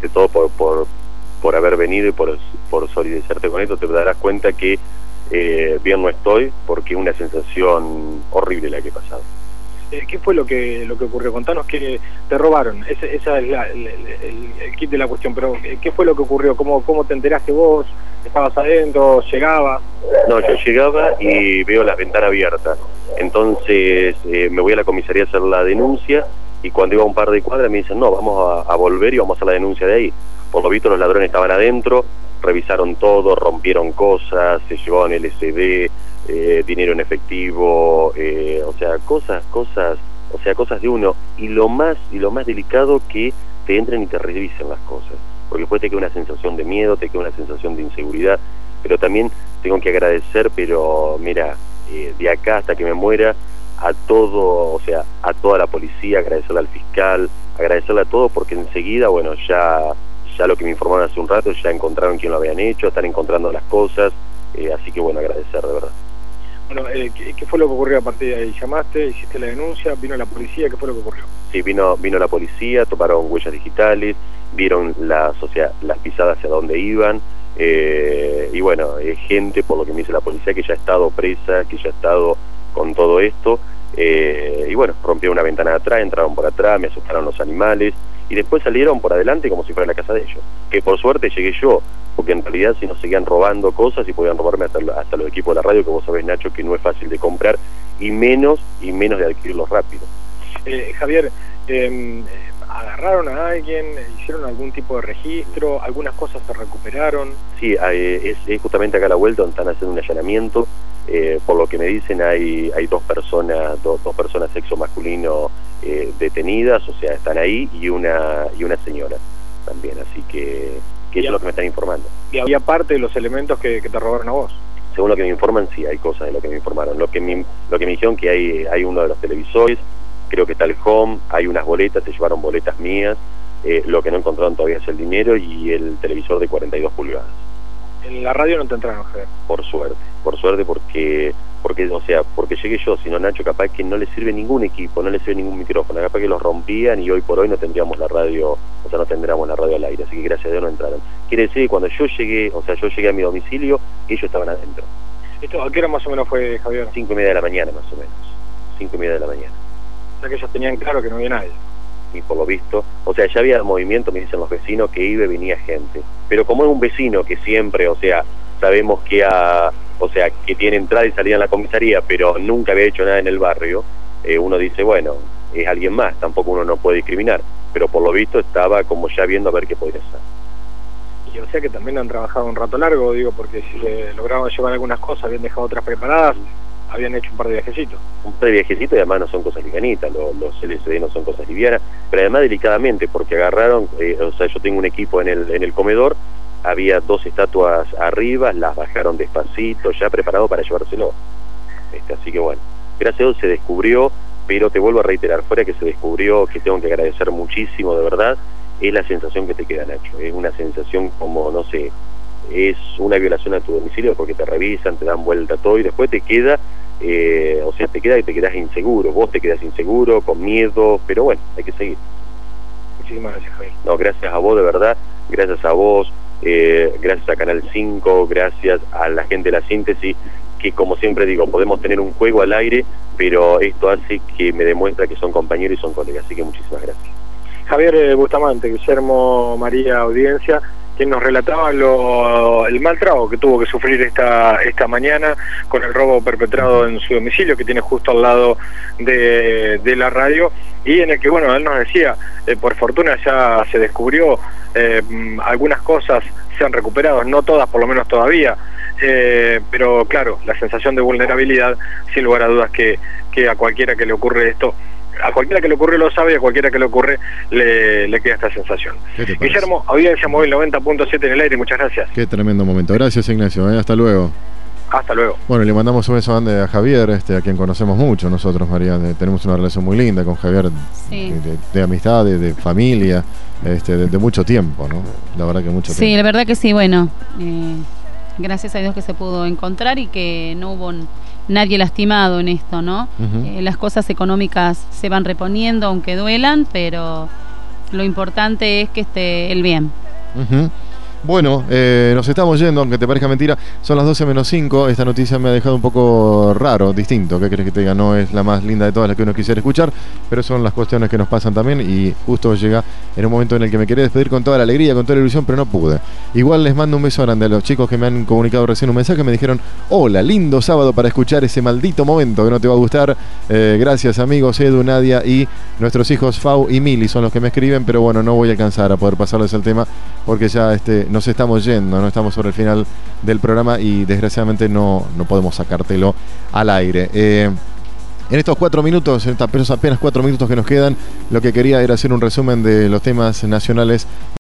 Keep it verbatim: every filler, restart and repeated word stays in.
ante todo por, por, por haber venido y por, por solidarizarte con esto. Te darás cuenta que eh, bien no estoy, porque es una sensación horrible la que he pasado. ¿Qué fue lo que lo que ocurrió? Contanos que te robaron, ese, esa es la, el, el, el kit de la cuestión, pero ¿qué fue lo que ocurrió? ¿Cómo, cómo te enteraste vos? ¿Estabas adentro? ¿Llegabas? No, yo llegaba y veo las ventanas abiertas, entonces eh, me voy a la comisaría a hacer la denuncia, y cuando iba a un par de cuadras me dicen, no, vamos a, a volver y vamos a hacer la denuncia de ahí. Por lo visto los ladrones estaban adentro, revisaron todo, rompieron cosas, se llevaban L C D, Eh, dinero en efectivo, eh, o sea, cosas, cosas, o sea, cosas de uno, y lo más, y lo más delicado, que te entren y te revisen las cosas, porque después te queda una sensación de miedo, te queda una sensación de inseguridad, pero también tengo que agradecer, pero mira, eh, de acá hasta que me muera, a todo, o sea, a toda la policía, agradecerle al fiscal, agradecerle a todo, porque enseguida, bueno, ya, ya lo que me informaron hace un rato, ya encontraron quién lo habían hecho, están encontrando las cosas, eh, así que bueno, agradecer de verdad. Bueno, eh, ¿qué, ¿qué fue lo que ocurrió a partir de ahí? ¿Llamaste, hiciste la denuncia, vino la policía? ¿Qué fue lo que ocurrió? Sí, vino vino la policía, tomaron huellas digitales, vieron las, o sea, las pisadas hacia dónde iban, eh, y bueno, eh, gente, por lo que me dice la policía, que ya ha estado presa, que ya ha estado con todo esto, eh, y bueno, rompieron una ventana de atrás, entraron por atrás, me asustaron los animales, y después salieron por adelante como si fuera la casa de ellos, que por suerte llegué yo, porque en realidad si no seguían robando cosas y podían robarme hasta, hasta los equipos de la radio, que vos sabés, Nacho, que no es fácil de comprar, y menos, y menos de adquirirlos rápido. Eh, Javier, eh, ¿agarraron a alguien? ¿Hicieron algún tipo de registro? ¿Algunas cosas se recuperaron? Sí, eh, es, es justamente acá a la vuelta donde están haciendo un allanamiento, eh, por lo que me dicen hay, hay dos personas, dos, dos personas sexo masculino eh, detenidas, o sea, están ahí, y una, y una señora también, así que... que eso es lo que me están informando. ¿Y había parte de los elementos que, que te robaron a vos? Según lo que me informan, sí, hay cosas de lo que me informaron. Lo que me, lo que me dijeron que hay, hay uno de los televisores, creo que está el home, hay unas boletas, se llevaron boletas mías, eh, lo que no encontraron todavía es el dinero y el televisor de cuarenta y dos pulgadas. En la radio no te entraron, Javier. Por suerte, por suerte porque, porque, o sea, porque llegué yo, si no Nacho, capaz que no le sirve ningún equipo, no le sirve ningún micrófono, capaz que los rompían y hoy por hoy no tendríamos la radio, o sea, no tendríamos la radio al aire, así que gracias a Dios no entraron. Quiere decir que cuando yo llegué, o sea, yo llegué a mi domicilio, ellos estaban adentro. ¿Esto a qué hora más o menos fue, Javier? Cinco y media de la mañana, más o menos. Cinco y media de la mañana. O sea que ellos tenían claro que no había nadie. Y por lo visto, o sea, ya había movimiento, me dicen los vecinos, que iba y venía gente. Pero como es un vecino que siempre, o sea, sabemos que a, o sea, que tiene entrada y salida en la comisaría, pero nunca había hecho nada en el barrio, eh, uno dice, bueno, es alguien más, tampoco uno no puede discriminar. Pero por lo visto estaba como ya viendo a ver qué podía hacer. Y o sea que también han trabajado un rato largo, digo, porque si se lograban llevar algunas cosas, habían dejado otras preparadas, habían hecho un par de viajecitos. Un par de viajecitos, y además no son cosas livianitas, los, los L C D no son cosas livianas, pero además delicadamente, porque agarraron, eh, o sea, yo tengo un equipo en el, en el comedor, había dos estatuas arriba, las bajaron despacito, ya preparado para llevárselo. Este, así que bueno, gracias a Dios se descubrió, pero te vuelvo a reiterar, fuera que se descubrió, que tengo que agradecer muchísimo, de verdad, es la sensación que te queda, Nacho, es una sensación como, no sé, es una violación a tu domicilio porque te revisan, te dan vuelta todo y después te queda, eh, o sea, te queda y te quedas inseguro, vos te quedas inseguro, con miedo, pero bueno, hay que seguir. Muchísimas gracias, Javier. No, gracias a vos, de verdad, gracias a vos, eh, gracias a Canal cinco, gracias a la gente de La Síntesis, que como siempre digo, podemos tener un juego al aire, pero esto hace que me demuestra que son compañeros y son colegas, así que muchísimas gracias. Javier eh, Bustamante, Guillermo María Audiencia, quien nos relataba lo, el mal trago que tuvo que sufrir esta esta mañana con el robo perpetrado en su domicilio, que tiene justo al lado de, de la radio, y en el que, bueno, él nos decía, eh, por fortuna ya se descubrió, eh, algunas cosas se han recuperado, no todas por lo menos todavía, eh, pero claro, la sensación de vulnerabilidad, sin lugar a dudas que, que a cualquiera que le ocurre esto, a cualquiera que le ocurre lo sabe, y a cualquiera que le ocurre le, le queda esta sensación. Guillermo, Audiencia Móvil noventa punto siete en el aire, muchas gracias. Qué tremendo momento. Gracias, Ignacio, ¿eh? Hasta luego. Hasta luego. Bueno, le mandamos un beso grande a Javier, este, a quien conocemos mucho nosotros, María. De, tenemos una relación muy linda con Javier, sí. de, de, de amistad, de, de familia, este, de, de mucho tiempo, ¿no? La verdad que mucho sí, tiempo. Sí, la verdad que sí, bueno, eh, gracias a Dios que se pudo encontrar y que no hubo nadie lastimado en esto, ¿no? Uh-huh. Eh, las cosas económicas se van reponiendo, aunque duelan, pero lo importante es que esté el bien. Uh-huh. Bueno, eh, nos estamos yendo, aunque te parezca mentira, son las doce menos cinco, esta noticia me ha dejado un poco raro, distinto, ¿qué querés que te diga? No es la más linda de todas las que uno quisiera escuchar, pero son las cuestiones que nos pasan también y justo llega en un momento en el que me quería despedir con toda la alegría, con toda la ilusión, pero no pude. Igual les mando un beso grande a los chicos que me han comunicado recién un mensaje, me dijeron, hola, lindo sábado para escuchar ese maldito momento que no te va a gustar, eh, gracias amigos, Edu, Nadia y nuestros hijos Fau y Mili son los que me escriben, pero bueno, no voy a alcanzar a poder pasarles el tema porque ya este nos estamos yendo, no estamos sobre el final del programa y desgraciadamente no, no podemos sacártelo al aire. Eh, en estos cuatro minutos, en estos apenas cuatro minutos que nos quedan, lo que quería era hacer un resumen de los temas nacionales